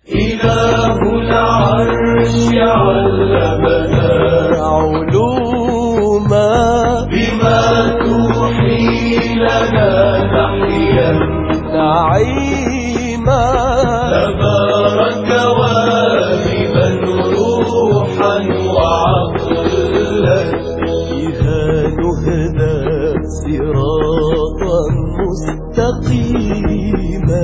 إله العرش علمنا علوما بما توحي لنا نحيا نعيما تبارك واهبا روحا وعقلا بها نهدى صراطا مستقيما.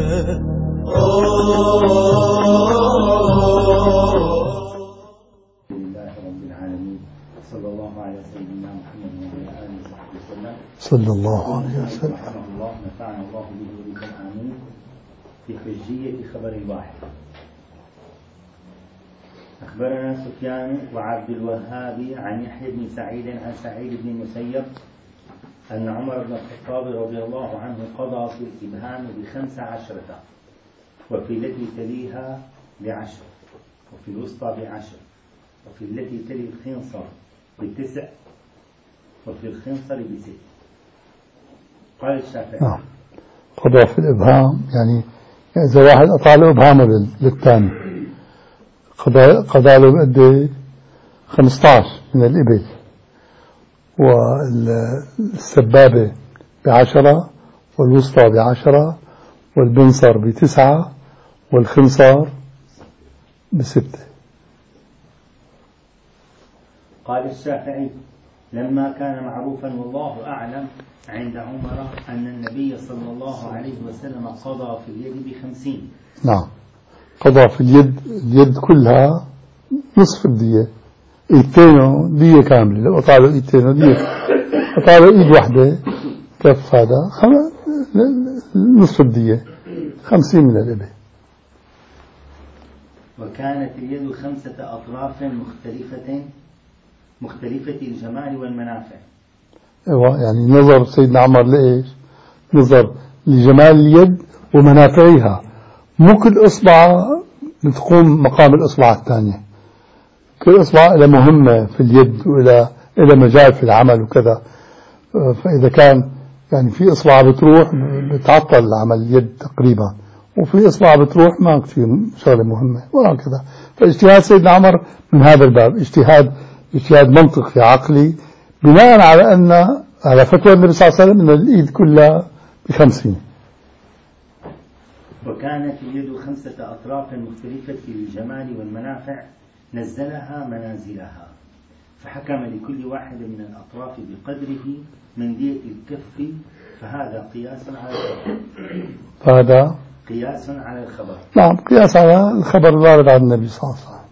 لله رب العالمين، صلى الله على سيدنا محمد وعلى آله وصحبه وسلم. صلى الله عليه وسلم. رحمه الله، نفعنا الله به وبكم آمين. في حجية خبر الواحد. أخبرنا سفيان وعبد الوهاب عن يحيى بن سعيد عن سعيد بن المسيب أن عمر بن الخطاب رضي الله عنه قضى في الإبهام ب15 وفي التي تليها ب10 وفي الوسطى ب10 وفي التي تلي الخنصر ب9 وفي الخنصر ب6. قال الشافعي قضى في الإبهام، يعني إذا واحد قطع له إبهامه للثاني قضى له بقد 15 من الإبل، والسبابة ب10 والوسطى ب10 والبنصر ب9 والخنصر ب6. قال الشافعي: لما كان معروفا والله أعلم عند عمر أن النبي صلى الله عليه وسلم قضى في اليد ب50. نعم، قضى في اليد كلها نصف الدية، ايدتينه دية كاملة. لو قطع له ايدتينه دية، قطع له ايد واحدة كف هذا نصف الدية 50 من الإبل. وكانت اليد 5 أطراف مختلفة الجمال والمنافع. ايوه، يعني نظر سيدنا عمر لإيش؟ نظر لجمال اليد ومنافعها. مو كل إصبع بتقوم مقام الإصبع الثانية، كل إصبع له مهمة في اليد وإلى مجال في العمل وكذا. فإذا كان يعني في إصبع بتروح بتعطل عمل اليد تقريبا، وفي إصبع بتروح ما كثير شغلة مهمة وهكذا. فاجتهاد سيدنا عمر من هذا الباب اجتهاد منطقي عقلي، بناء على فتوى النبي صلى الله عليه وسلم أن الإيد كلها ب50. وكانت اليد 5 أطراف مختلفة الجمال والمنافع، نزلها منازلها، فحكم لكل واحد من الأطراف بقدره من دية الكف، فهذا قياس على الخبر. نعم، قياس على الخبر الوارد عن النبي صلى الله عليه وسلم.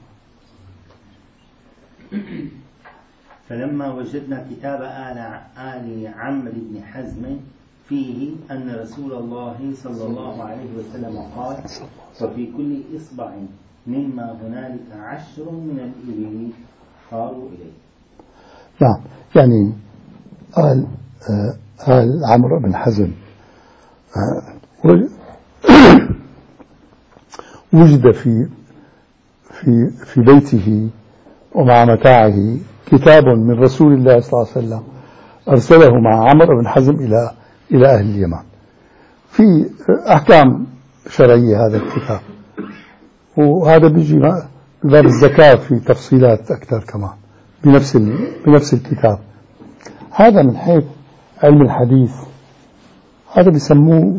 فلما وجدنا كتاب آل عمرو بن حزم فيه أن رسول الله صلى الله عليه وسلم قال: وفي كل إصبع مما هنالك 10 من الإبل صاروا إليه. نعم، يعني آل عمرو بن حزم وجد في بيته ومع متاعه كتاب من رسول الله صلى الله عليه وسلم أرسله مع عمرو بن حزم إلى أهل اليمن، في أحكام شرعية هذا الكتاب. وهذا بيجي باب الزكاة في تفصيلات أكثر كمان بنفس الكتاب. هذا من حيث علم الحديث هذا بيسموه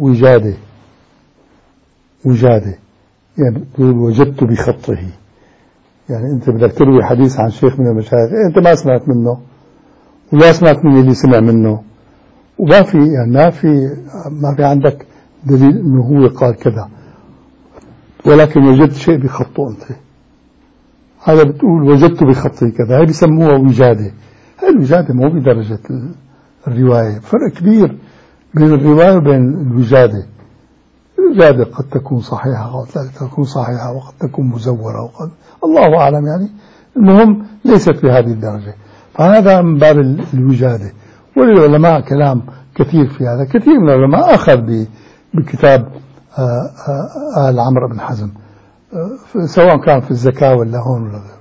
وجادة، يعني وجدت بخطه. يعني أنت بدك تروي حديث عن شيخ من المشايخ، أنت ما سمعت منه ولا سمعت من اللي سمع منه، وما في يعني ما في عندك دليل إنه هو قال كذا، ولكن وجدت شيء بخطه أنت. هذا بتقول وجدت بخطه كذا، هاي بيسموها وجادة. هاي الوجادة مو بدرجة الرواية، فرق كبير بين الرواية وبين الوجادة. الوجادة قد تكون صحيحة وقد لا تكون صحيحة، وقد تكون مزورة، وقد الله أعلم. يعني المهم ليست في هذه الدرجة. فهذا من باب الوجادة. وللعلماء كلام كثير في هذا. كثير من العلماء أخذ بكتاب آل عمرو بن حزم، سواء كان في الزكاة ولا هون ولا غيره.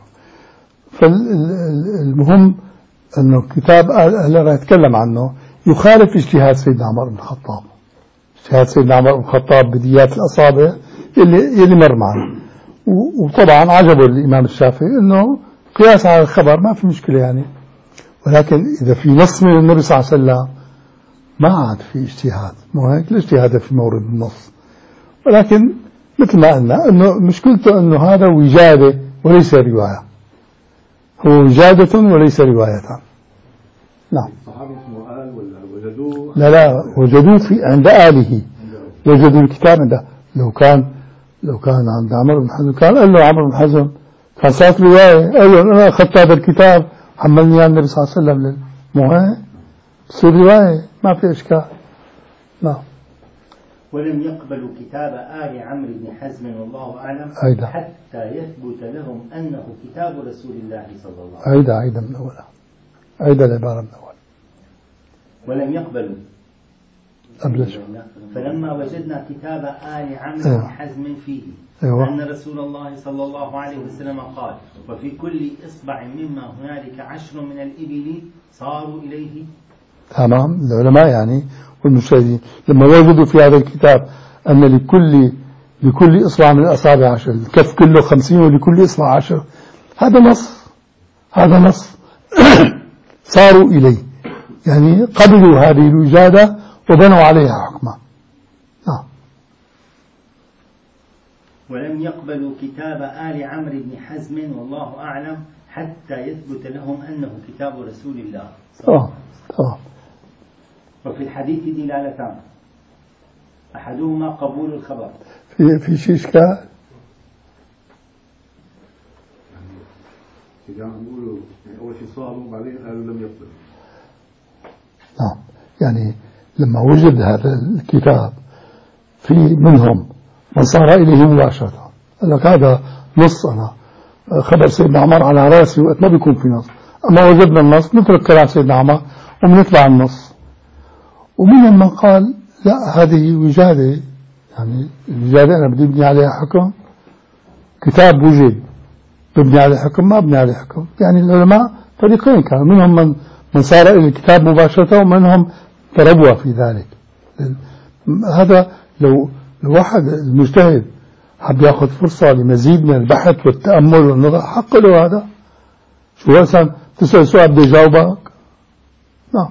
فالمهم أنه كتاب اللي نتكلم عنه يخالف اجتهاد سيدنا عمر بن الخطاب. اجتهاد سيدنا عمر بن الخطاب بديات الأصابع يلي مر معنا، وطبعا عجبه الإمام الشافعي أنه قياس على الخبر ما في مشكلة يعني، ولكن إذا في نص من النبي صلى الله عليه وسلم ما عاد في اجتهاد، مو هيك الاجتهاد في مورد النص. ولكن مثل ما قلنا أنه مشكلته أنه هذا وجادة وليس رواية، هو وجادة وليس رواية. نعم. الصحابة اسمه آل ولا وجدوه؟ لا وجدوه في عند آله، وجدوا الكتاب عنده. لو كان عند عمرو بن حزم كان قال له عمرو بن حزم كان صارت رواية، قال له أنا أخذت هذا الكتاب حملني عن النبي صلى الله عليه وسلم، مو هيك تصير رواية ما في إشكال. نعم. ولم يقبلوا كتاب آل عمرو بن حزم والله أعلم أيضا حتى يثبت لهم أنه كتاب رسول الله صلى الله عليه وسلم. أيضا من أول، أيضا العبارة من أول. ولم يقبلوا أبلش. فلما وجدنا كتاب آل عمرو بن حزم فيه أن رسول الله صلى الله عليه وسلم قال وفي كل إصبع مما هنالك 10 من الإبل صاروا إليه. تمام. العلماء يعني والمشاهدين لما وجدوا في هذا الكتاب أن لكل إصبع من الأصابع 10، الكف كله 50 ولكل إصبع 10، هذا نص صاروا إليه، يعني قبلوا هذه الوجادة وبنوا عليها حكما. ولم يقبلوا كتاب آل عمرو بن حزم والله أعلم حتى يثبت لهم أنه كتاب رسول الله. وفي الحديث دلالتان، أحدهما قبول الخبر. في شيء إشكال؟ يقولوا أول شيء صاروا بعدين قالوا لم يقبلوا. نعم. يعني لما وجد هذا الكتاب في منهم من صار إليه مباشرة، قال لك هذا نص، أنا خبر سيدنا عمر على رأسي وقت ما بيكون في نص، أما وجدنا النص نترك كلام سيدنا عمر ومنتبع النص. ومنهم من قال لا هذه وجادة، يعني الوجادة أنا بدي أبني عليها حكم، كتاب وجد ببني عليه حكم ما بني عليه حكم. يعني العلماء فريقين كانوا، منهم من صار إلى الكتاب مباشرة ومنهم تربوا في ذلك. هذا لو واحد المجتهد حب ياخذ فرصة لمزيد من البحث والتأمل والنظر حق له هذا. شو مثلا تسأل سؤال بدي جاوبك؟ نعم.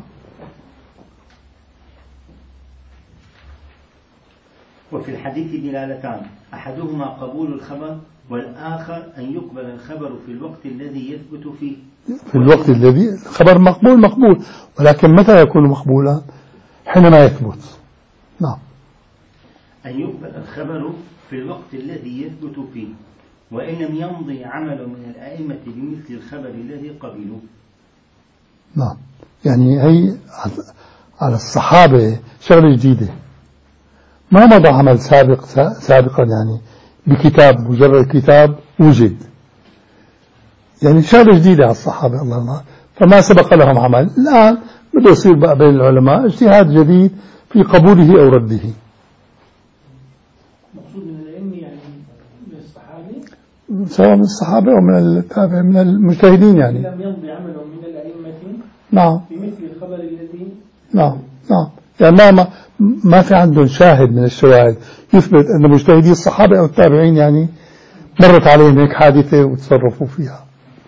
وفي الحديث دلالتان، أحدهما قبول الخبر والآخر أن يقبل الخبر في الوقت الذي يثبت فيه. في الوقت الذي الخبر مقبول، ولكن متى يكون مقبولا؟ حينما يثبت. نعم. أن يقبل الخبر في الوقت الذي يثبت فيه وإن لم يمضي عمل من الأئمة بمثل الخبر الذي قبلوا. نعم. يعني هي على الصحابة شغلة جديدة، ما مضى عمل سابقا يعني بكتاب، مجرد كتاب وجد، يعني شغلة جديدة على الصحابة الله، فما سبق لهم عمل. الآن بده يصير بقى بين العلماء اجتهاد جديد في قبوله أو رده. مقصود من العلم يعني من الصحابة، سواء من الصحابة أو من التابع من المجتهدين يعني. لم يمضي عمل من الأئمة نعم بمثل الخبر الذي نعم يعني ما في عندهم شاهد من الشواهد يثبت أن مجتهدي الصحابة أو التابعين يعني مرت عليهم هيك حادثة وتصرفوا فيها.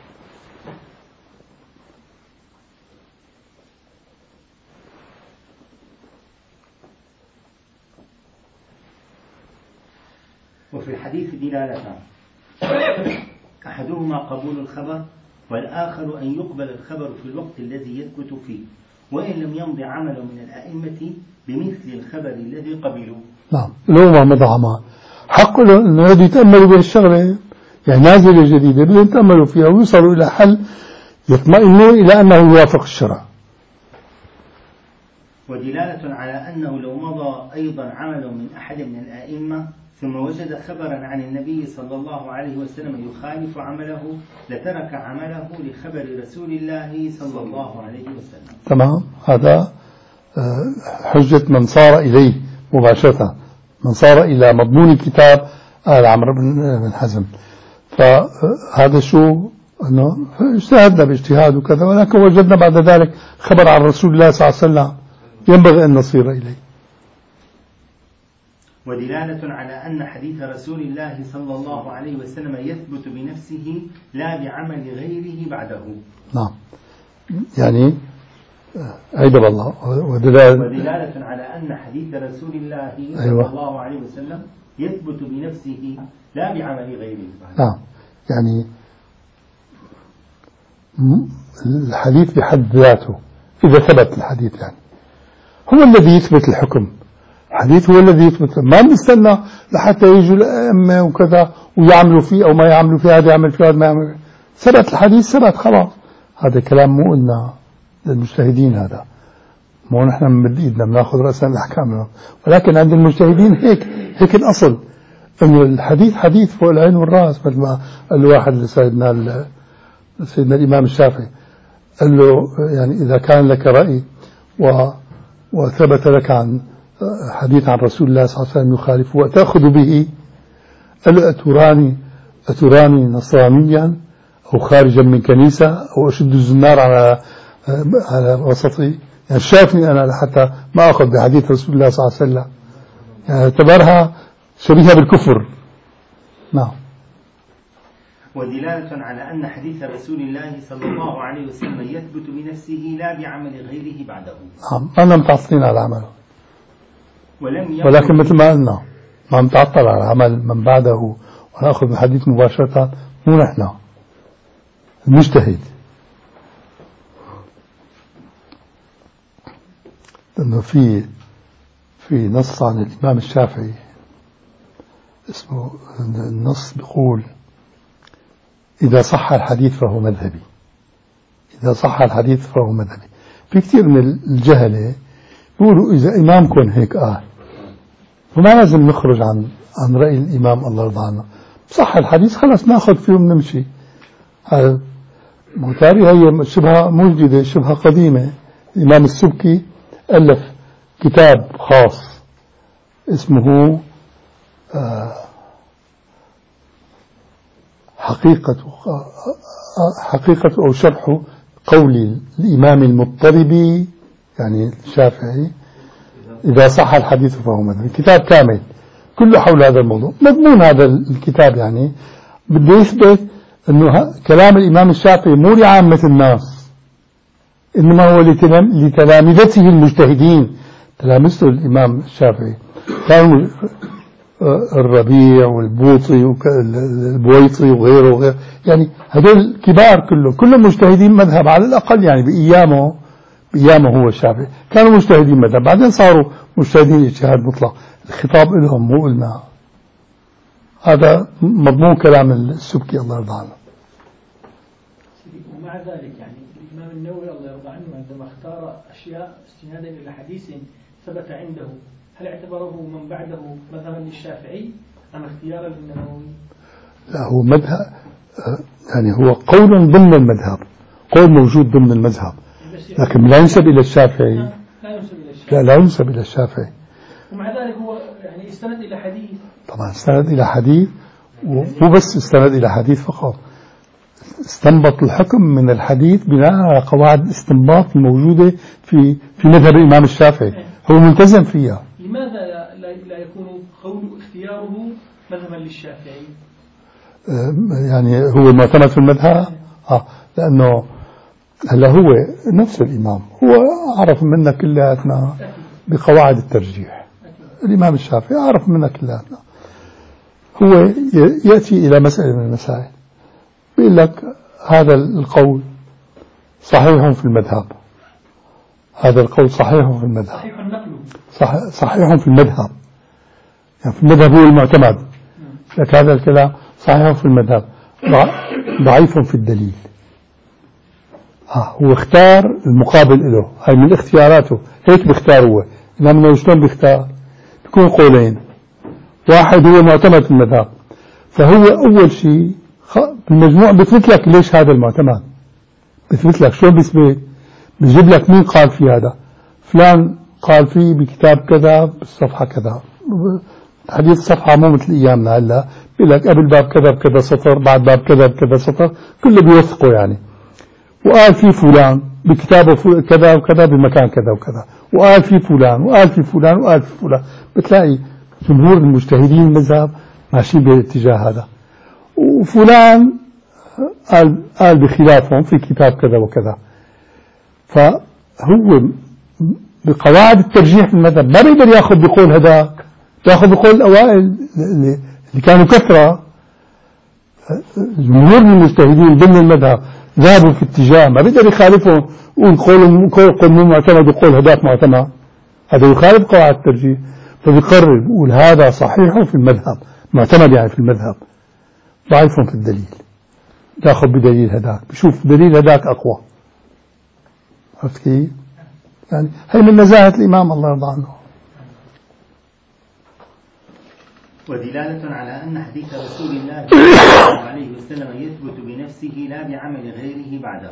وفي الحديث دلالتان، أحدهما قبول الخبر والآخر أن يقبل الخبر في الوقت الذي يثبت فيه وإن لم يمضي عمل من الأئمة بمثل الخبر الذي قبلوا. نعم. لو ما مضى عمل حق له أنه يتأملوا بهالشغلة، يعني نازلة جديدة بدهم يتأملوا فيها ويوصلوا إلى حل يطمئنوا إلى أنه يوافق الشرع. ودلالة على أنه لو مضى أيضا عمل من أحد من الأئمة ثم وجد خبرا عن النبي صلى الله عليه وسلم يخالف عمله لترك عمله لخبر رسول الله صلى الله عليه وسلم. تمام. هذا حجة من صار إليه مباشرة، من صار إلى مضمون كتاب آل عمرو بن حزم. فهذا شو أنه اجتهدنا باجتهاد وكذا، ولكن وجدنا بعد ذلك خبر عن رسول الله صلى الله عليه وسلم ينبغي أن نصير إليه. ودلالة على أن حديث رسول الله صلى الله عليه وسلم يثبت بنفسه لا بعمل غيره بعده. نعم، يعني عيب الله. ودلالة على أن حديث رسول الله صلى الله عليه وسلم يثبت بنفسه لا بعمل غيره بعده. نعم، يعني الحديث بحد ذاته إذا ثبت الحديث يعني هو الذي يثبت الحكم. الحديث هو الذي يثبت، ما بنستنى لحتى يجوا الأئمة وكذا ويعملوا فيه أو ما يعملوا فيه، هذا يعمل فيه هذا ما يعمل. ثبت الحديث ثبت خلاص. هذا كلام مو قلنا للمجتهدين، هذا مو نحن من إيدنا بناخذ رأسا الأحكام، ولكن عند المجتهدين هيك الأصل، إنه الحديث حديث فوق العين والرأس. مثل ما قال له واحد لسيدنا الإمام الشافعي، قال له يعني إذا كان لك رأي وثبت لك عن حديث عن رسول الله صلى الله عليه وسلم يخالف وتأخذ به، قال له أتراني نصرانيا أو خارجا من كنيسة أو أشد الزنار على وسطي؟ يعني شافني أنا حتى ما أخذ بحديث رسول الله صلى الله عليه وسلم، يعني اعتبرها شبيهة بالكفر. نعم. ودلالة على أن حديث رسول الله صلى الله عليه وسلم يثبت بنفسه لا بعمل غيره بعده. نعم، أنا متعطلين على عمله، ولكن مثل ما قلنا ما متعطل على عمل من بعده ونأخذ الحديث مباشرة، مو نحن المجتهد. لأنه في نص عن الإمام الشافعي اسمه النص بيقول إذا صح الحديث فهو مذهبي. إذا صح الحديث فهو مذهبي. في كثير من الجهلة بيقولوا إذا إمامكم هيك قال، وما لازم نخرج عن رأي الإمام الله يرضى عنه. صح الحديث خلاص ناخذ فيه ونمشي. هذا مغتاري هي شبهة موجودة، شبهة قديمة. الإمام السبكي ألف كتاب خاص اسمه حقيقة أو شرح قول الإمام المضطربي يعني الشافعي إذا صح الحديث فهو مذهبي. كتاب كامل كله حول هذا الموضوع. مضمون هذا الكتاب يعني بده يثبت أنه كلام الإمام الشافعي مو لعامة الناس، إنما هو لتلامذته المجتهدين. تلامذته الإمام الشافعي كانوا الربيع والبوطي والبويطي وغيره يعني هذول كبار كلهم مجتهدين مذهب على الأقل، يعني بأيامه هو الشافعي كانوا مجتهدين مذهب، بعدين صاروا مجتهدين اجتهاد مطلق. الخطاب لهم مو لنا. هذا مضمون كلام السبكي الله يرضى عنه. ومع ذلك يعني الإمام النووي الله يرضى عنه عندما اختار أشياء استنادا إلى حديث ثبت عنده، هل اعتبره من بعده مذهبا للشافعي أم اختيارا للنووي؟ لا، هو مذهب يعني هو قول ضمن المذهب، قول موجود ضمن المذهب، لكن لا ينسب إلى الشافعي. لا ينسب إلى الشافعي. ومع ذلك هو يعني استند إلى حديث. طبعا استند إلى حديث، ومو بس استند إلى حديث فقط، استنبط الحكم من الحديث بناء على قواعد الاستنباط الموجودة في مذهب الإمام الشافعي، هو ملتزم فيها. لماذا لا يكون قول اختياره مذهبا للشافعي؟ يعني هو المعتمد في المذهب لأنه هلا هو نفس الإمام هو عرف منا كلياتنا بقواعد الترجيح. الإمام الشافعي عرف منا كلياتنا، هو يأتي إلى مسألة من المسائل بيقول لك هذا القول صحيح في المذهب، هذا القول صحيح في المذهب، صحيح في المذهب، يعني في المذهب هو المعتمد، لك هذا الكلام صحيح في المذهب ضعيف في الدليل. هو اختار المقابل له، هاي من اختياراته، هيك بيختار هو. إنما شلون بيختار؟ بيكون قولين، واحد هو معتمد في المذهب، فهو أول شيء بالمجموع بيثبت لك ليش هذا المعتمد، بيثبت لك شلون بيثبت، بيجيب لك مين قال في هذا، فلان قال فيه بكتاب كذا بالصفحة كذا، حديث الصفحة مو مثل أيامنا هلا بيقول لك قبل باب كذا بكذا سطر، بعد باب كذا بكذا سطر، كله بيوثقه يعني، وقال في فلان بكتابه كذا وكذا بمكان كذا وكذا، وقال في فلان وقال في فلان وقال في فلان، بتلاقي جمهور المجتهدين المذهب ماشيين بالاتجاه هذا، وفلان قال بخلافهم في كتاب كذا وكذا. فهو بقواعد الترجيح في المذهب ما بيقدر ياخذ بقول هذاك، ياخذ بقول الأوائل اللي كانوا كثرة. جمهور المجتهدين ضمن المذهب ذهبوا في اتجاه ما بيقدر يخالفهم، قول مو معتمد وقول هذاك معتمد، هذا يخالف قواعد الترجيح. فبيقرر بيقول هذا صحيح في المذهب، معتمد يعني في المذهب، ضعيف في الدليل، ياخذ بدليل هذاك، بشوف دليل هذاك أقوى. عرفت كيف؟ يعني هي من نزاهة الإمام الله يرضى عنه. ودلالة على أن حديث رسول الله صلى الله عليه وسلم يثبت بنفسه لا بعمل غيره بعده.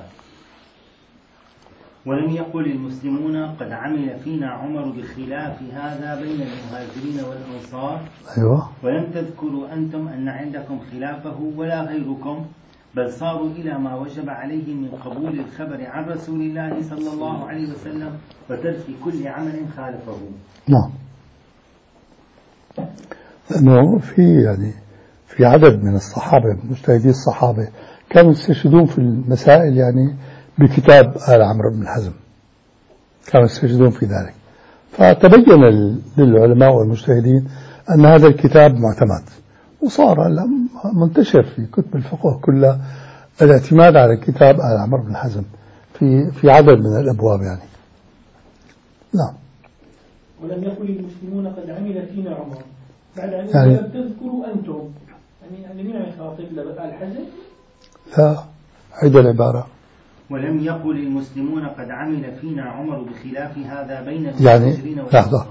ولم يقل المسلمون قد عمل فينا عمر بخلاف هذا بين المهاجرين والأنصار. أيوة. ولم تذكروا أنتم أن عندكم خلافه ولا غيركم، بل صاروا إلى ما وجب عليهم من قبول الخبر عن رسول الله صلى الله عليه وسلم وترك كل عمل خالفه. نعم. لأنه في عدد من الصحابة مجتهدي الصحابة كانوا يستشهدون في المسائل يعني بكتاب آل عمرو بن حزم، كانوا يستشهدون في ذلك. فتبين للعلماء والمجتهدين أن هذا الكتاب معتمد، وصار منتشر في كتب الفقه كلها الاعتماد على كتاب آل عمرو بن حزم في عدد من الأبواب يعني. نعم. ولم يقل المسلمون قد عمل فينا عمر بعد أن يعني لم تذكروا أنتم، يعني مين عم يخاطب آل حزم؟ لا، عيد العبارة. ولم يقل المسلمون قد عمل فينا عمر بخلاف هذا بين يعني المهاجرين والأنصار.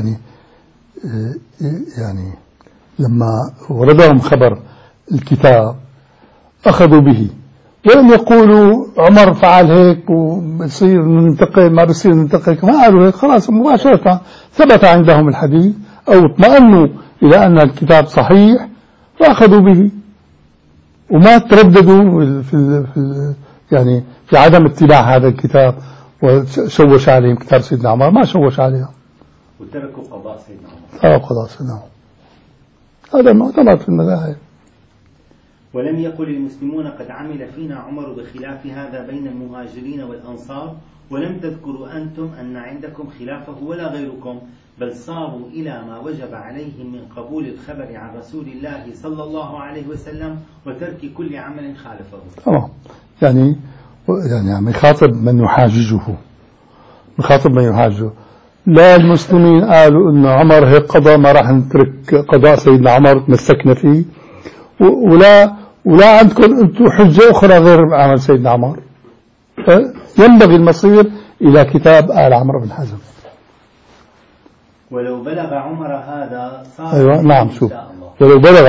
يعني لما وردهم خبر الكتاب أخذوا به، ولم يقولوا عمر فعل هيك وبصير ننتقل ما بصير ننتقل، ما قالوا هيك، خلاص مباشرة ثبت عندهم الحديث أو اطمأنوا إلى أن الكتاب صحيح فأخذوا به، وما ترددوا يعني في عدم اتباع هذا الكتاب وشوش عليهم كتاب سيدنا عمر، ما شوش عليهم وتركوا قضاء سيدنا عمر. قضاء سيدنا عمر، هذا معتمد في المذاهب. ولم يقل المسلمون قد عمل فينا عمر بخلاف هذا بين المهاجرين والأنصار، ولم تذكروا أنتم أن عندكم خلافه ولا غيركم، بل صاروا إلى ما وجب عليهم من قبول الخبر عن رسول الله صلى الله عليه وسلم وترك كل عمل خالفه. يعني عم يخاطب من يحاججه، لا المسلمين قالوا إن عمر هيك قضاء ما راح نترك قضاء سيدنا عمر تمسكنا فيه، ولا عندكم أنتم حجة أخرى غير عمل سيدنا عمر. ينبغي المصير إلى كتاب آل عمرو بن حزم. ولو بلغ عمر هذا صار أيوة نعم. شوف، ولو بلغ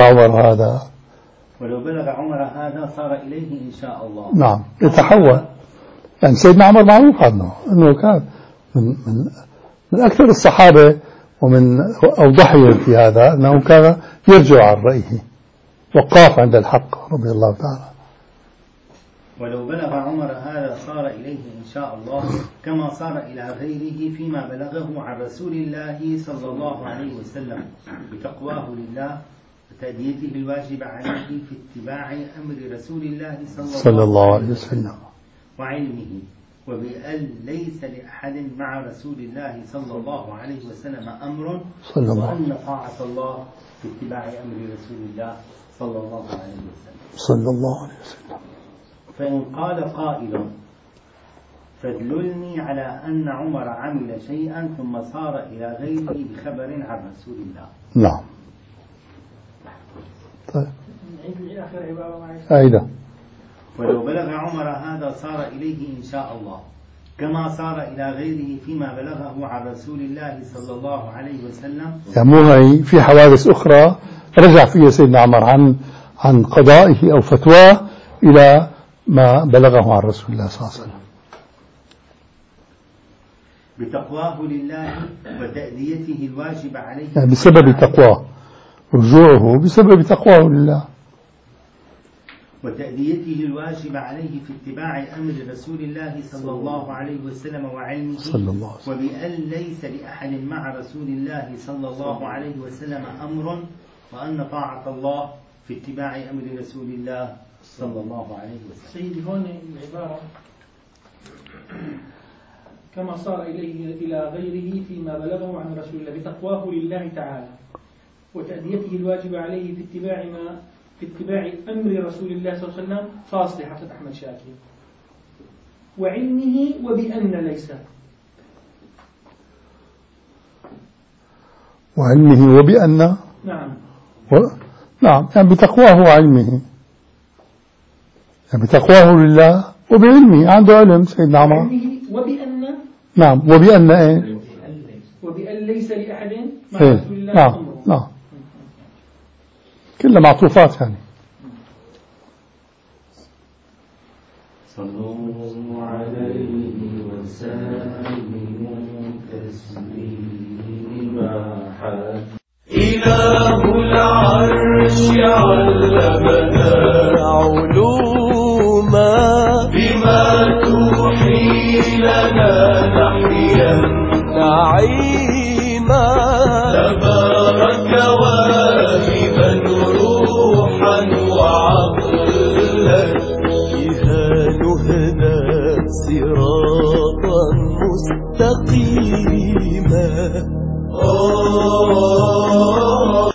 عمر هذا صار إليه إن شاء الله. نعم، يتحول. يعني سيدنا عمر معروف عنه أنه كان من أكثر الصحابة ومن أوضحهم في هذا، أنه كان يرجع عن رأيه وقاف عند الحق رضي الله تعالى. ولو بلغ عمر هذا صار إليه إن شاء الله كما صار إلى غيره فيما بلغه عن رسول الله صلى الله عليه وسلم بتقواه لله وتأديته الواجب عليه في اتباع أمر رسول الله صلى الله عليه وسلم وعلمه، وبأن ليس لأحد مع رسول الله صلى الله عليه وسلم أمر وأن طاعة الله في اتباع أمر رسول الله صلى الله عليه وسلم. فإن قال قائل فادللني على أن عمر عمل شيئا ثم صار إلى غيره بخبر عن رسول الله. نعم. طيب. أيضا. ولو بلغ عمر هذا صار إليه إن شاء الله كما صار إلى غيره فيما بلغه عن رسول الله صلى الله عليه وسلم. يعني في حوادث أخرى رجع فيها سيدنا عمر عن قضائه أو فتواه إلى ما بلغه عن رسول الله صلى الله عليه وسلم بتقواه لله وتأديته الواجب عليه، يعني بسبب تقواه، رجوعه بسبب تقواه لله. وتأديته الواجب عليه في اتباع أمر رسول الله صلى الله عليه وسلم وعلمه، صلى الله عليه وسلم. وبأن ليس لأحد مع رسول الله صلى الله عليه وسلم أمر، وأن طاعة الله في اتباع أمر رسول الله صلى الله عليه وسلم. سيدي هون العبارة كما صار إلى غيره فيما بلغه عن رسول الله بتقواه لله تعالى وتأديته الواجب عليه في اتباع أمر رسول الله صلى الله عليه وسلم، فاصل حفظ أحمد شاكر، وعلمه وبأن ليس، وعلمه وبأن، نعم نعم، يعني بتقواه وعلمه، يعني بتقواه لله وبعلمه، عنده علم سيدنا عمر. وبأن، نعم، وبأن ايه؟ وبأن ليس لأحد مع إيه؟ رسول الله نعم أمره. نعم، كلها معطوفات يعني. صلوا عليه وسلموا تسليما. إله العرش علمنا علوما بما توحي لنا نحيا نعيما. تبارك واهبا روحا وعقلا بها نهدى صراطا مستقيما.